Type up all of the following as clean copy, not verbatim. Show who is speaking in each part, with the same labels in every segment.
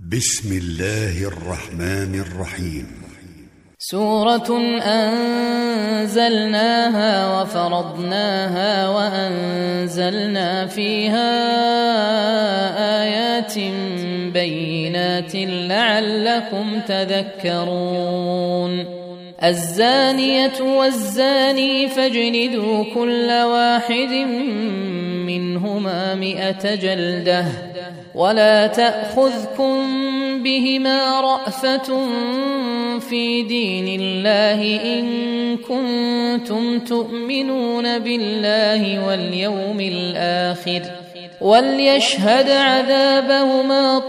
Speaker 1: بسم الله الرحمن الرحيم.
Speaker 2: سورة أنزلناها وفرضناها وأنزلنا فيها آيات بينات لعلكم تذكرون. الزانية والزاني فاجلدوا كل واحد منهما 100 جلدة ولا تأخذكم بهما رأفة في دين الله إن كنتم تؤمنون بالله واليوم الآخر وليشهد عذابهما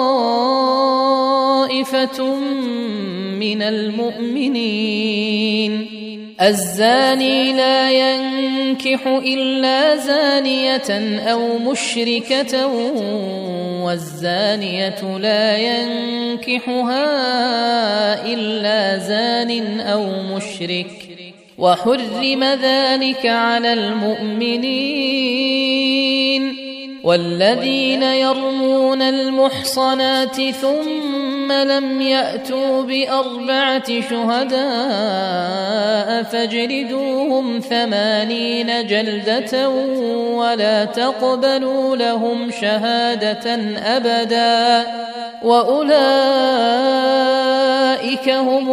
Speaker 2: طائفة من المؤمنين. الزاني لا ينكح إلا زانية أو مشركة والزانية لا ينكحها إلا زان أو مشرك وحرم ذلك على المؤمنين. والذين يرمون المحصنات ثم لم يأتوا ب4 شهداء فاجلدوهم 80 جلدة ولا تقبلوا لهم شهادة أبدا وأولئك هم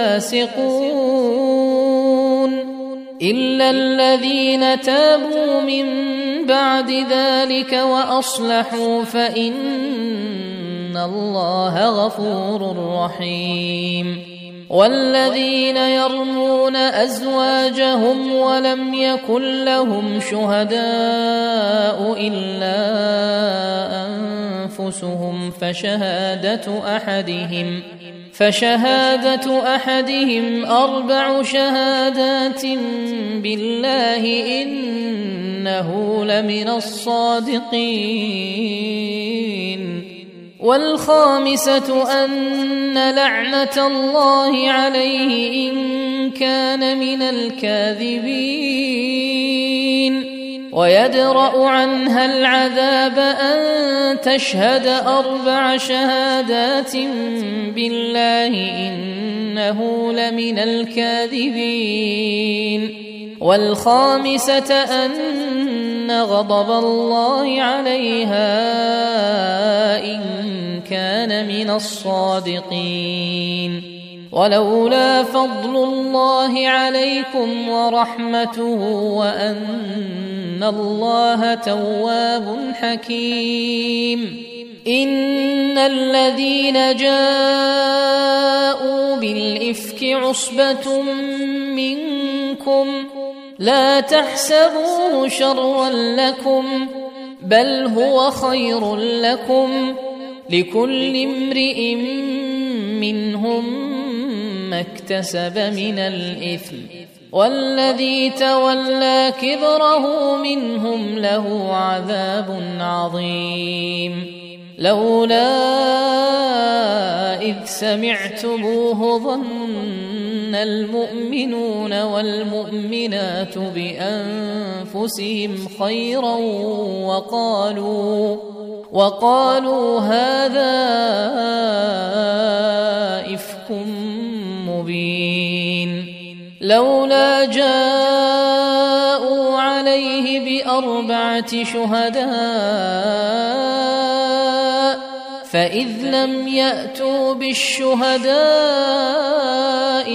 Speaker 2: الفاسقون. إلا الذين تابوا من بعد ذلك وأصلحوا فإن الله غفور رحيم. والذين يرمون أزواجهم ولم يكن لهم شهداء إلا أنفسهم فشهادة أحدهم 4 شهادات بالله إنه لمن الصادقين. والخامسة أن لعنة الله عليه إن كان من الكاذبين. ويدرأ عنها العذاب أن تشهد 4 شهادات بالله إنه لمن الكاذبين. والخامسة أن غضب الله عليها إن كان من الصادقين. ولولا فضل الله عليكم ورحمته وأن الله تواب حكيم. إن الذين جاءوا بالإفك عصبة منكم لا تحسبوه شرا لكم بل هو خير لكم لكل امرئ منهم ما اكتسب من الإثم والذي تولى كبره منهم له عذاب عظيم. لولا إذ سمعتموه ظن المؤمنون والمؤمنات بأنفسهم خيرا وقالوا هذا إفك مبين. لولا جاءوا عليه ب4 شهداء فإذ لم يأتوا بالشهداء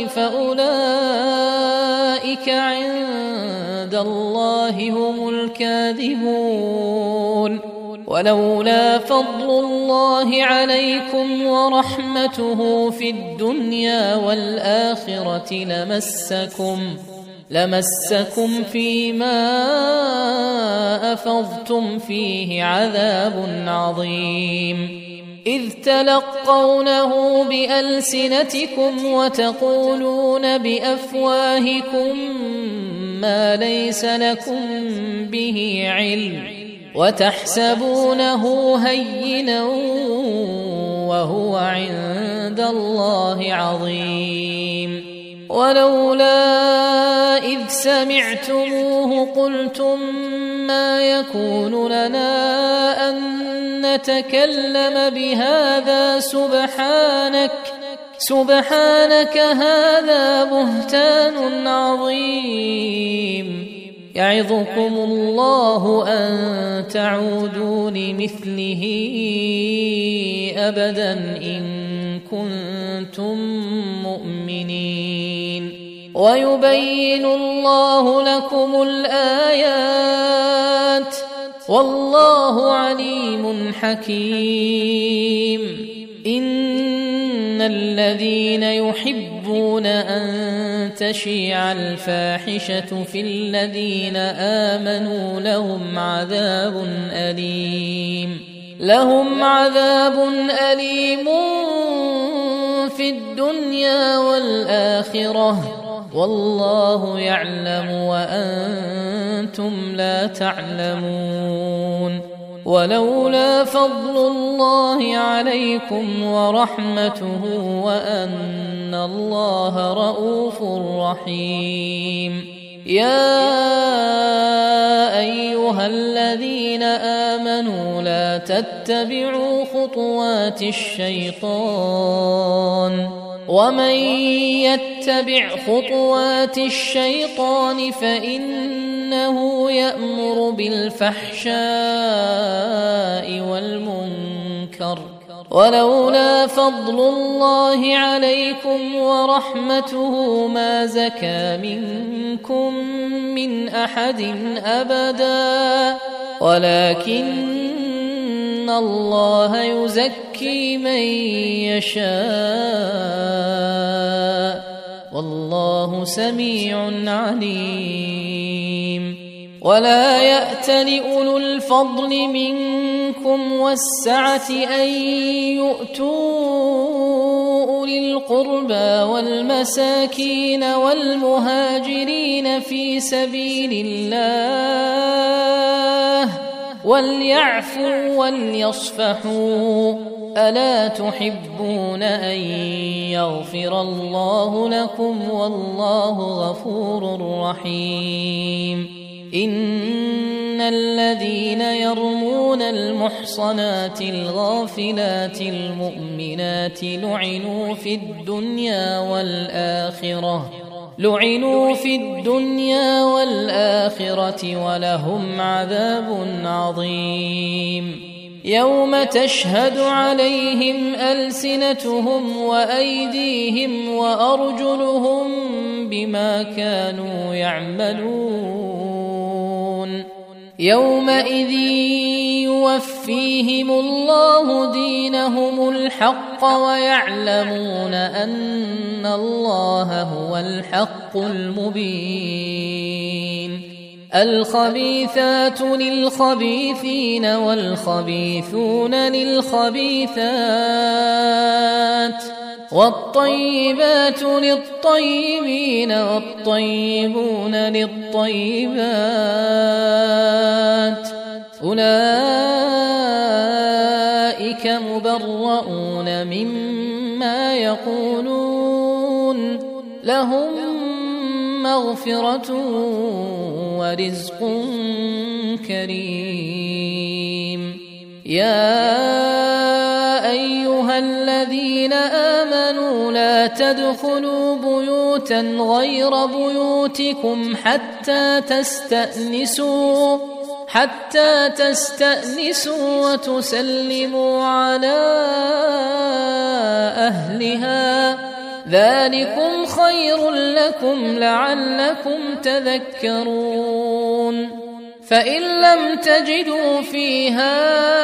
Speaker 2: فأولئك عند الله هم الكاذبون. ولولا فضل الله عليكم ورحمته في الدنيا والآخرة لمسكم فيما أفضتم فيه عذاب عظيم. إذ تلقونه بألسنتكم وتقولون بأفواهكم ما ليس لكم به علم وتحسبونه هينا وهو عند الله عظيم. ولولا إذ سمعتموه قلتم ما يكون لنا أن يتكلم بهذا سبحانك هذا بهتان عظيم. يعظكم الله أن تعودوا لمثله أبدا إن كنتم مؤمنين. ويبين الله لكم الآيات والله عليم حكيم. إن الذين يحبون أن تشيع الفاحشة في الذين آمنوا لهم عذاب أليم في الدنيا والآخرة والله يعلم وأنتم لا تعلمون. ولولا فضل الله عليكم ورحمته وأن الله رؤوف رحيم. يا أيها الذين آمنوا لا تتبعوا خطوات الشيطان ومن يتبع خطوات الشيطان فإنه يأمر بالفحشاء والمنكر. ولولا فضل الله عليكم ورحمته ما زكى منكم من أحد أبدا ولكن الله يزكي من يشاء والله سميع عليم. ولا يأتل أولو الفضل منكم والسعة أن يؤتوا أولي القربى والمساكين والمهاجرين في سبيل الله وليعفوا وليصفحوا ألا تحبون أن يغفر الله لكم والله غفور رحيم. إن الذين يرمون المحصنات الغافلات المؤمنات لعنوا في الدنيا والآخرة ولهم عذاب عظيم. يوم تشهد عليهم ألسنتهم وأيديهم وأرجلهم بما كانوا يعملون. يومئذ يوفيهم الله دينهم الحق ويعلمون أن الله هو الحق المبين. الخبيثات للخبيثين والخبيثون للخبيثات والطيبات للطيبين والطيبون للطيبات أولئك مبرؤون مما يقولون لهم مغفرة ورزق كريم. يا أيها الذين آمنوا لا تدخلوا بيوتا غير بيوتكم حتى تستأنسوا وتسلموا على أهلها ذلكم خير لكم لعلكم تذكرون. فإن لم تجدوا فيها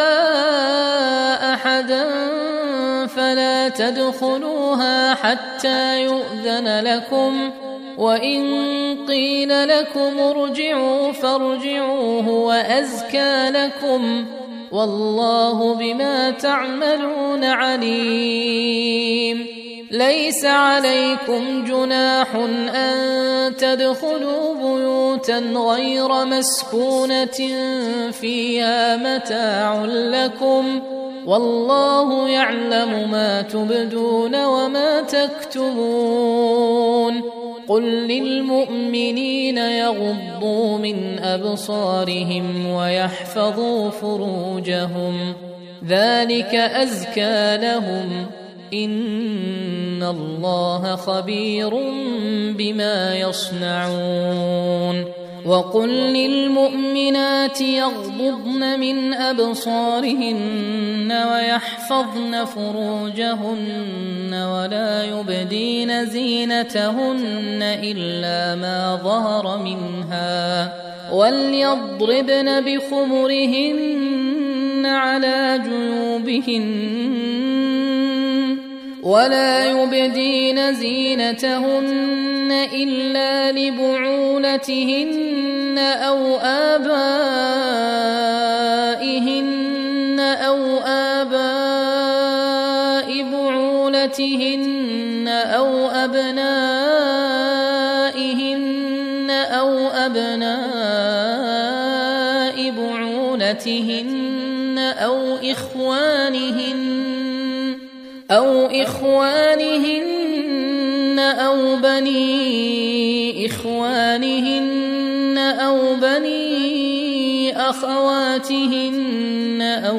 Speaker 2: أحدا فلا تدخلوها حتى يؤذن لكم وإن قيل لكم ارجعوا فارجعوا هو أزكى لكم والله بما تعملون عليم. ليس عليكم جناح أن تدخلوا بيوتا غير مسكونة فيها متاع لكم والله يعلم ما تبدون وما تكتمون. قل للمؤمنين يغضوا من أبصارهم ويحفظوا فروجهم ذلك أزكى لهم إن الله خبير بما يصنعون وقل للمؤمنات يغضضن من أبصارهن ويحفظن فروجهن ولا يبدين زينتهن إلا ما ظهر منها وليضربن بخمرهن على جيوبهن ولا يبدين زينتهن إلا لبعولتهن أو آبائهن أو آباء بعولتهن أو أبنائهن أو أبناء بعولتهن أو إخوانهن أو بني إخوانهن أو بني أخواتهن أو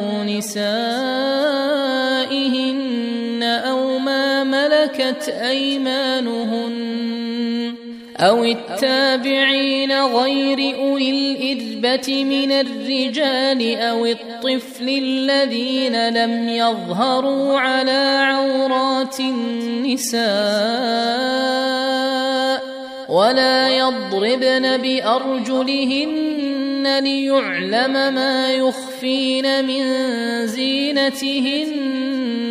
Speaker 2: نسائهن أو ما ملكت أيمانهن أو التابعين غير أولي الإربة من الرجال أو الطفل الذين لم يظهروا على عورات النساء ولا يضربن بأرجلهن ليعلم ما يخفين من زينتهن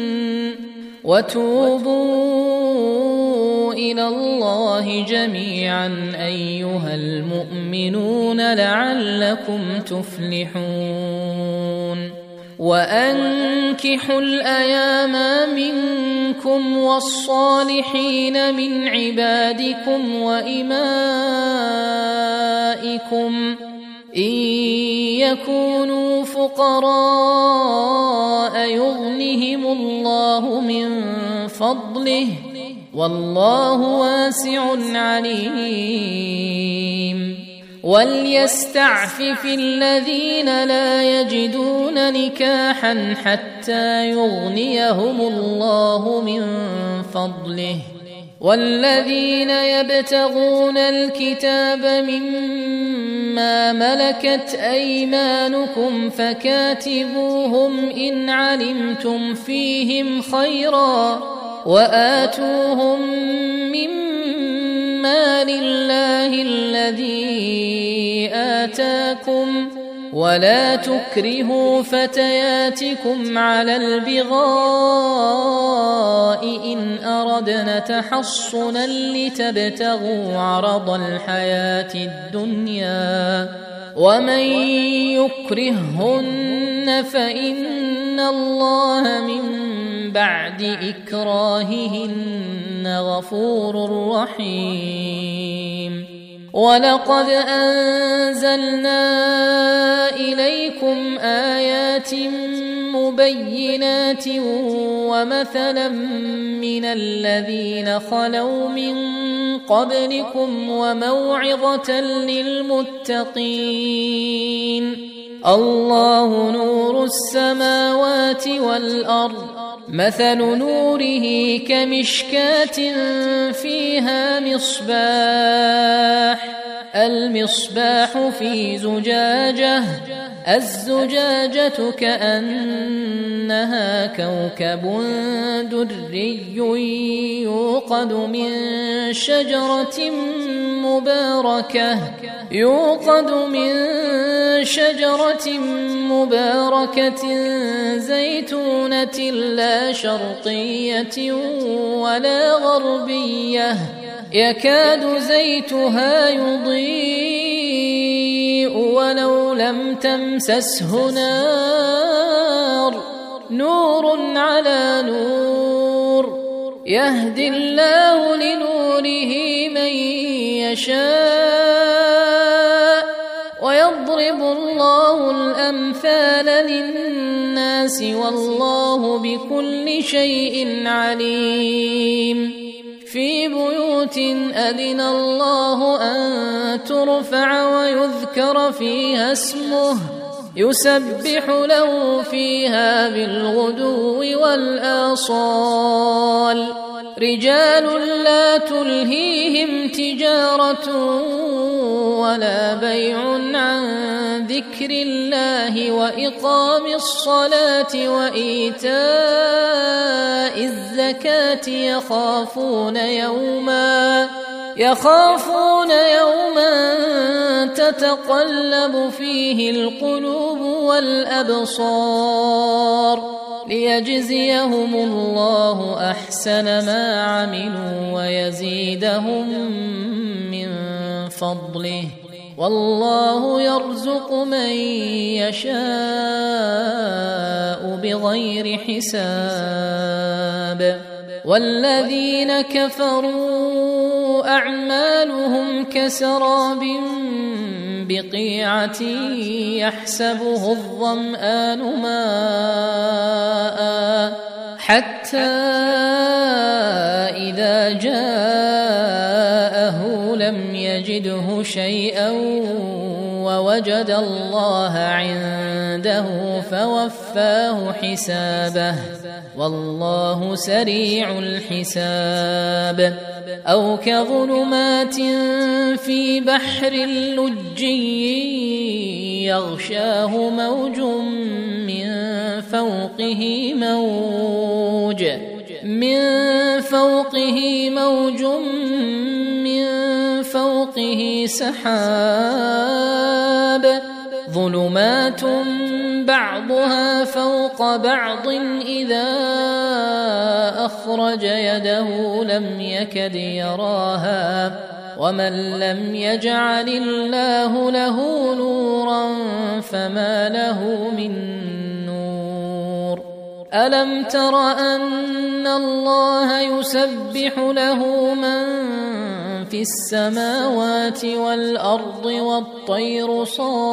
Speaker 2: وتوبوا إلى الله جميعا أيها المؤمنون لعلكم تفلحون وأنكحوا الأيام منكم والصالحين من عبادكم وإمائكم إن يكونوا فقراء يغنهم الله من فضله والله واسع عليم وليستعفف الذين لا يجدون نكاحا حتى يغنيهم الله من فضله والذين يبتغون الكتاب مما ملكت أيمانكم فكاتبوهم إن علمتم فيهم خيرا وآتوهم مما لله الذي آتاكم ولا تكرهوا فتياتكم على البغاء إن أردنا تحصنا لتبتغوا عرض الحياة الدنيا ومن يكرههن فإن الله من بعد إكراههن غفور رحيم ولقد أنزلنا إليكم آيات مبينات ومثلا من الذين خلوا من قبلكم وموعظة للمتقين الله نور السماوات والأرض مثل نوره كمشكاة فيها مصباح المصباح في زجاجة الزجاجة كأنها كوكب دري يوقد من شجرة مباركة زيتونة لا شرقية ولا غربية يكاد زيتها يضيء ولو لم تمسسه نور على نور يهدي الله لنوره من يشاء ويضرب الله الأمثال للناس والله بكل شيء عليم في بيوت أذن الله أن ترفع ويذكر فيها اسمه يسبح له فيها بالغدو والآصال رجال لا تلهيهم تجارة ولا بيع عن ذكر الله وإقام الصلاة وإيتاء الزكاة يخافون يوما تتقلب فيه القلوب والأبصار ليجزيهم الله أحسن ما عملوا ويزيدهم من فضله والله يرزق من يشاء بغير حساب والذين كفروا أعمالهم كسراب بقيعة يحسبه الظمآن ماء حتى إذا جاءه لم يجده شيئا ووجد الله عنده فوفاه حسابه والله سريع الحساب أو كظلمات في بحر لجي يغشاه موج من فوقه فوقه سحاب ظلمات بعضها فوق بعض إذا أخرج يده لم يكد يراها ومن لم يجعل الله له نورا فما له من نور ألم تر أن الله يسبح له من في السماوات والأرض والطير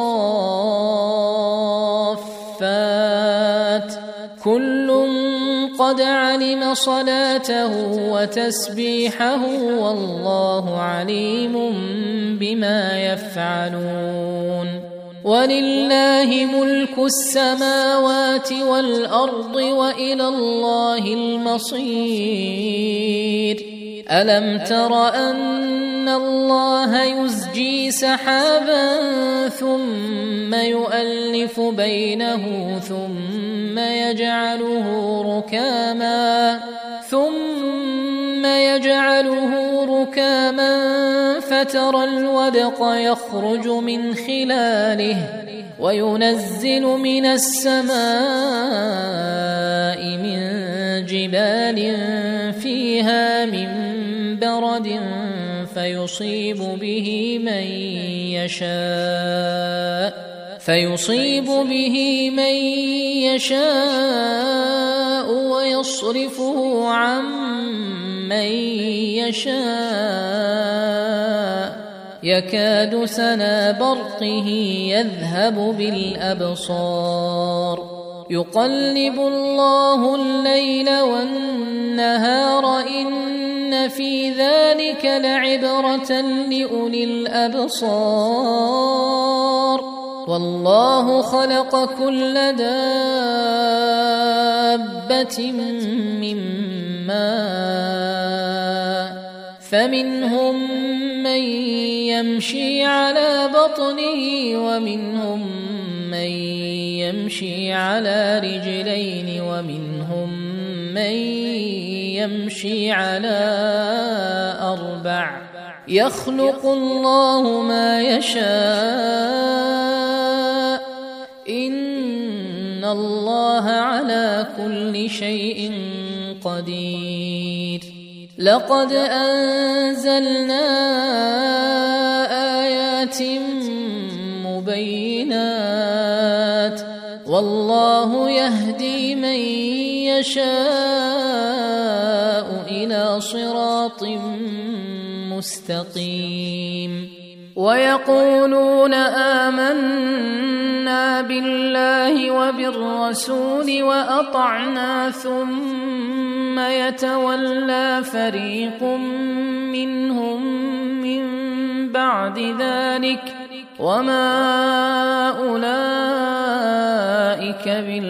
Speaker 2: صافات كل قد علم صلاته وتسبيحه والله عليم بما يفعلون ولله ملك السماوات والأرض وإلى الله المصير ألم تر أن الله يزجي سحابا ثم يؤلف بينه ثم يجعله ركاما فترى الودق يخرج من خلاله وينزل من السماء من جبال فيها من برد فيصيب به من يشاء ويصرفه عن من يشاء يكاد سنا برقه يذهب بالأبصار يقلب الله الليل والنهار إن في ذلك لعبرة لأولي الأبصار والله خلق كل دابة من ماء فمنهم من يمشي على بطنه ومنهم من يمشي على رجلين ومنهم من يمشي على أربع يخلق الله ما يشاء إن الله على كل شيء قدير لقد أنزلنا آيات مبينات والله يهدي من يشاء إلى صراط مستقيم ويقولون آمنا بالله وبالرسول وأطعنا ثم يتولى فريق منهم من بعد ذلك وما أولئك أولئك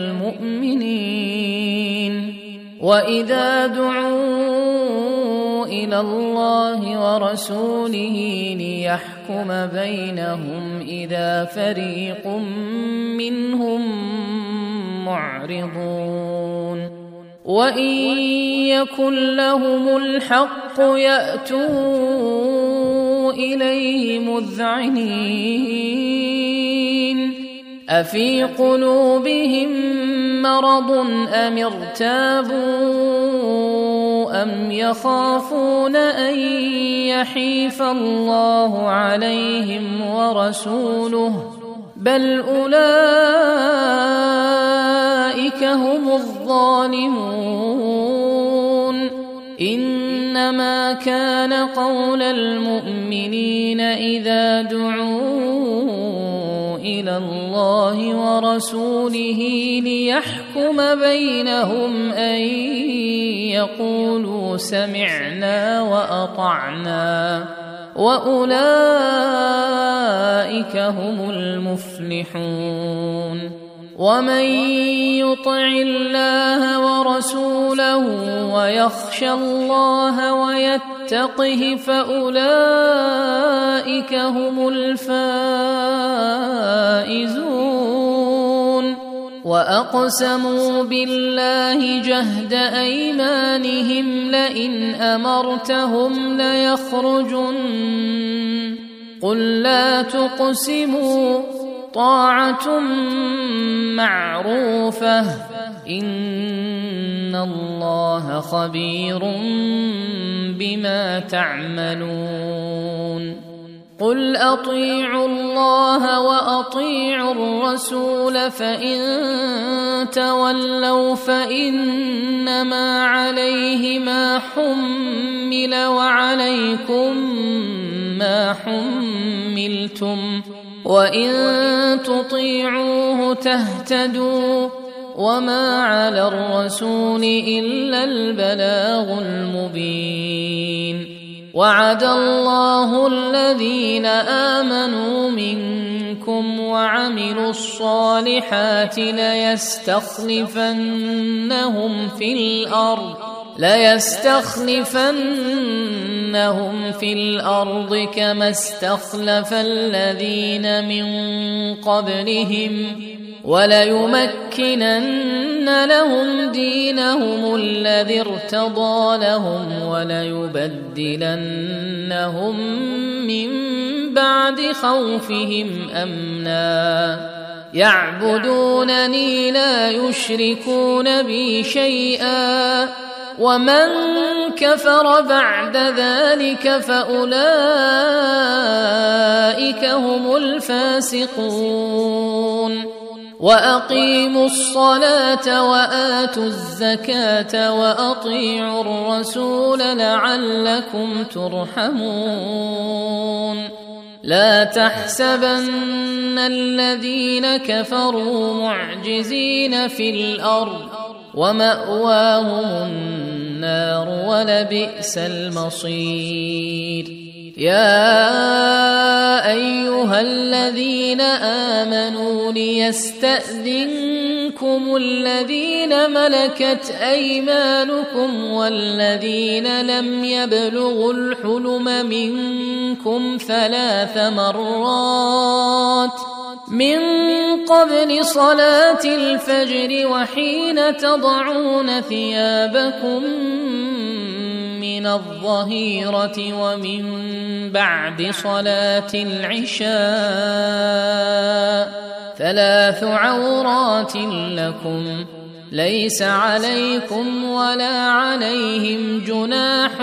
Speaker 2: بالمؤمنين وإذا دعوا إلى الله ورسوله ليحكم بينهم إذا فريق منهم معرضون وإن يكن لهم الحق يأتوا إليه مذعنين أفي قلوبهم مرض أم ارتابوا أم يخافون أن يحيف الله عليهم ورسوله بل أولئك هم الظالمون إنما كان قول المؤمنين إذا دعوا إلى الله ورسوله ليحكم بينهم أن يقولوا سمعنا وأطعنا وأولئك هم المفلحون ومن يطع الله ورسوله ويخشى الله ويتقه فأولئك هم الفائزون وأقسموا بالله جهد أيمانهم لئن أمرتهم ليخرجن قل لا تقسموا طاعة معروفة إن الله خبير بما تعملون قل أطيعوا الله وأطيعوا الرسول فإن تولوا فإنما عليه ما حمل وعليكم ما حملتم وإن تطيعوه تهتدوا وما على الرسول إلا البلاغ المبين وعد الله الذين آمنوا منكم وعملوا الصالحات ليستخلفنهم في الأرض كما استخلف الذين من قبلهم وليمكنن لهم دينهم الذي ارتضى لهم وليبدلنهم من بعد خوفهم أمنا يعبدونني لا يشركون بي شيئا ومن كفر بعد ذلك فأولئك هم الفاسقون وأقيموا الصلاة وآتوا الزكاة وأطيعوا الرسول لعلكم ترحمون لا تحسبن الذين كفروا معجزين في الأرض ومأواهم النار ولبئس المصير يا أيها الذين آمنوا ليستأذنكم الذين ملكت أيمانكم والذين لم يبلغوا الحلم منكم 3 مرات من قبل صلاة الفجر وحين تضعون ثيابكم من الظهيرة ومن بعد صلاة العشاء 3 عورات لكم ليس عليكم ولا عليهم جناح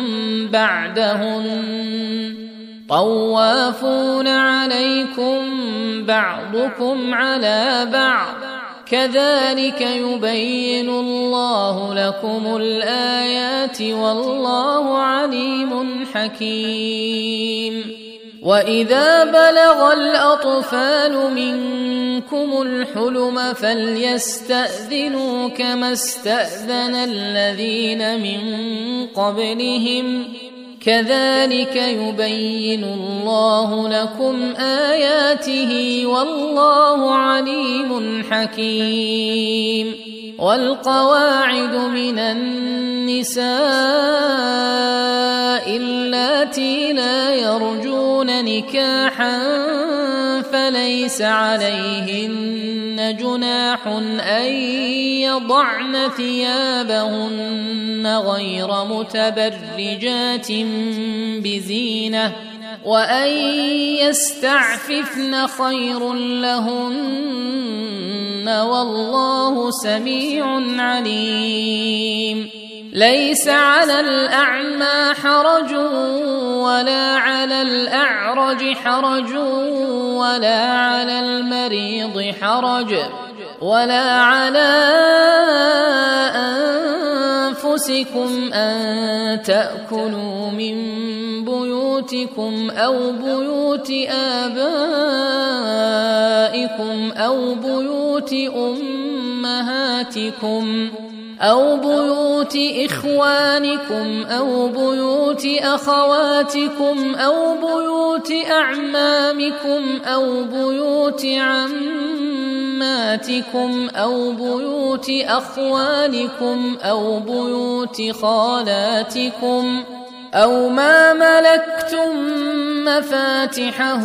Speaker 2: بعدهن طوافون عليكم بعضكم على بعض كذلك يبين الله لكم الآيات والله عليم حكيم وإذا بلغ الأطفال منكم الحلم فليستأذنوا كما استأذن الذين من قبلهم كذلك يبين الله لكم آياته والله عليم حكيم. والقواعد من النساء اللاتي لا يرجون نكاحا فليس عليهن جناح أن يضعن ثيابهن غير متبرجات بزينة وأن يستعففن خير لهن والله سميع عليم. ليس على الأعمى حرج ولا على الأعرج حرج ولا على المريض حرج ولا على أنفسكم أن تأكلوا من بيوتكم أو بيوت آبائكم أو بيوت أمهاتكم أو بيوت إخوانكم أو بيوت أخواتكم أو بيوت أعمامكم أو بيوت عماتكم أو بيوت أخوالكم أو بيوت خالاتكم أو ما ملكتم مفاتحه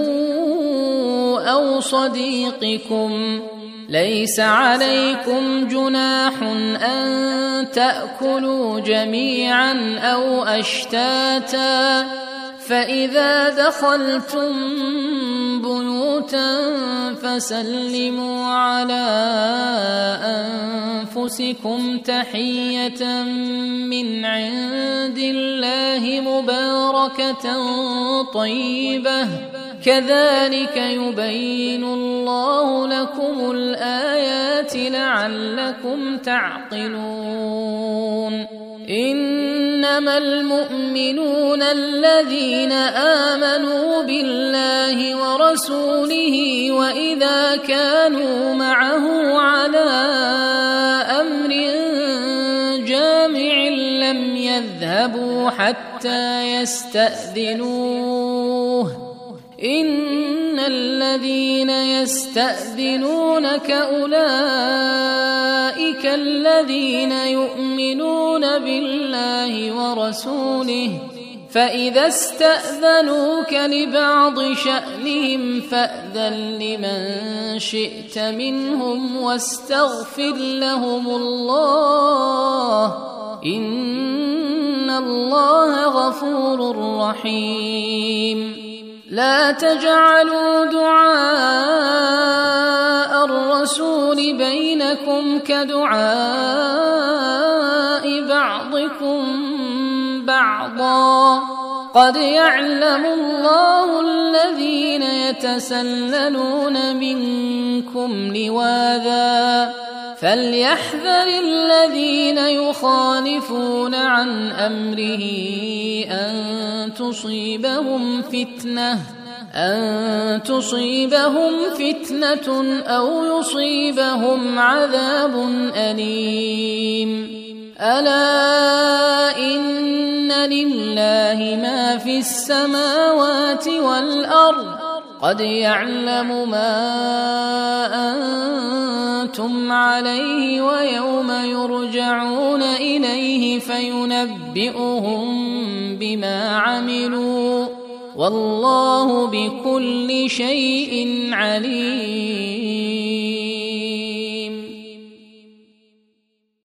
Speaker 2: أو صديقكم. ليس عليكم جناح أن تأكلوا جميعا أو أشتاتا فإذا دخلتم بيوتا فسلموا على أنفسكم تحية من عند الله مباركة طيبة كذلك يبين الله لكم الآيات لعلكم تعقلون. إنما المؤمنون الذين آمنوا بالله ورسوله وإذا كانوا معه على أمر جامع لم يذهبوا حتى يستأذنوه. إن الذين يستأذنونك أولئك الذين يؤمنون بالله ورسوله فإذا استأذنوك لبعض شأنهم فأذن لمن شئت منهم واستغفر لهم الله إن الله غفور رحيم. لا تجعلوا دعاء الرسول بينكم كدعاء بعضكم بعضا قد يعلم الله الذين يتسللون منكم لواذا فليحذر الذين يخالفون عن أمره أن تصيبهم فتنة أو يصيبهم عذاب أليم. ألا إن لله ما في السماوات والأرض قد يعلم ما أنتم عليه ويوم يرجعون إليه فينبئهم بما عملوا والله بكل شيء عليم.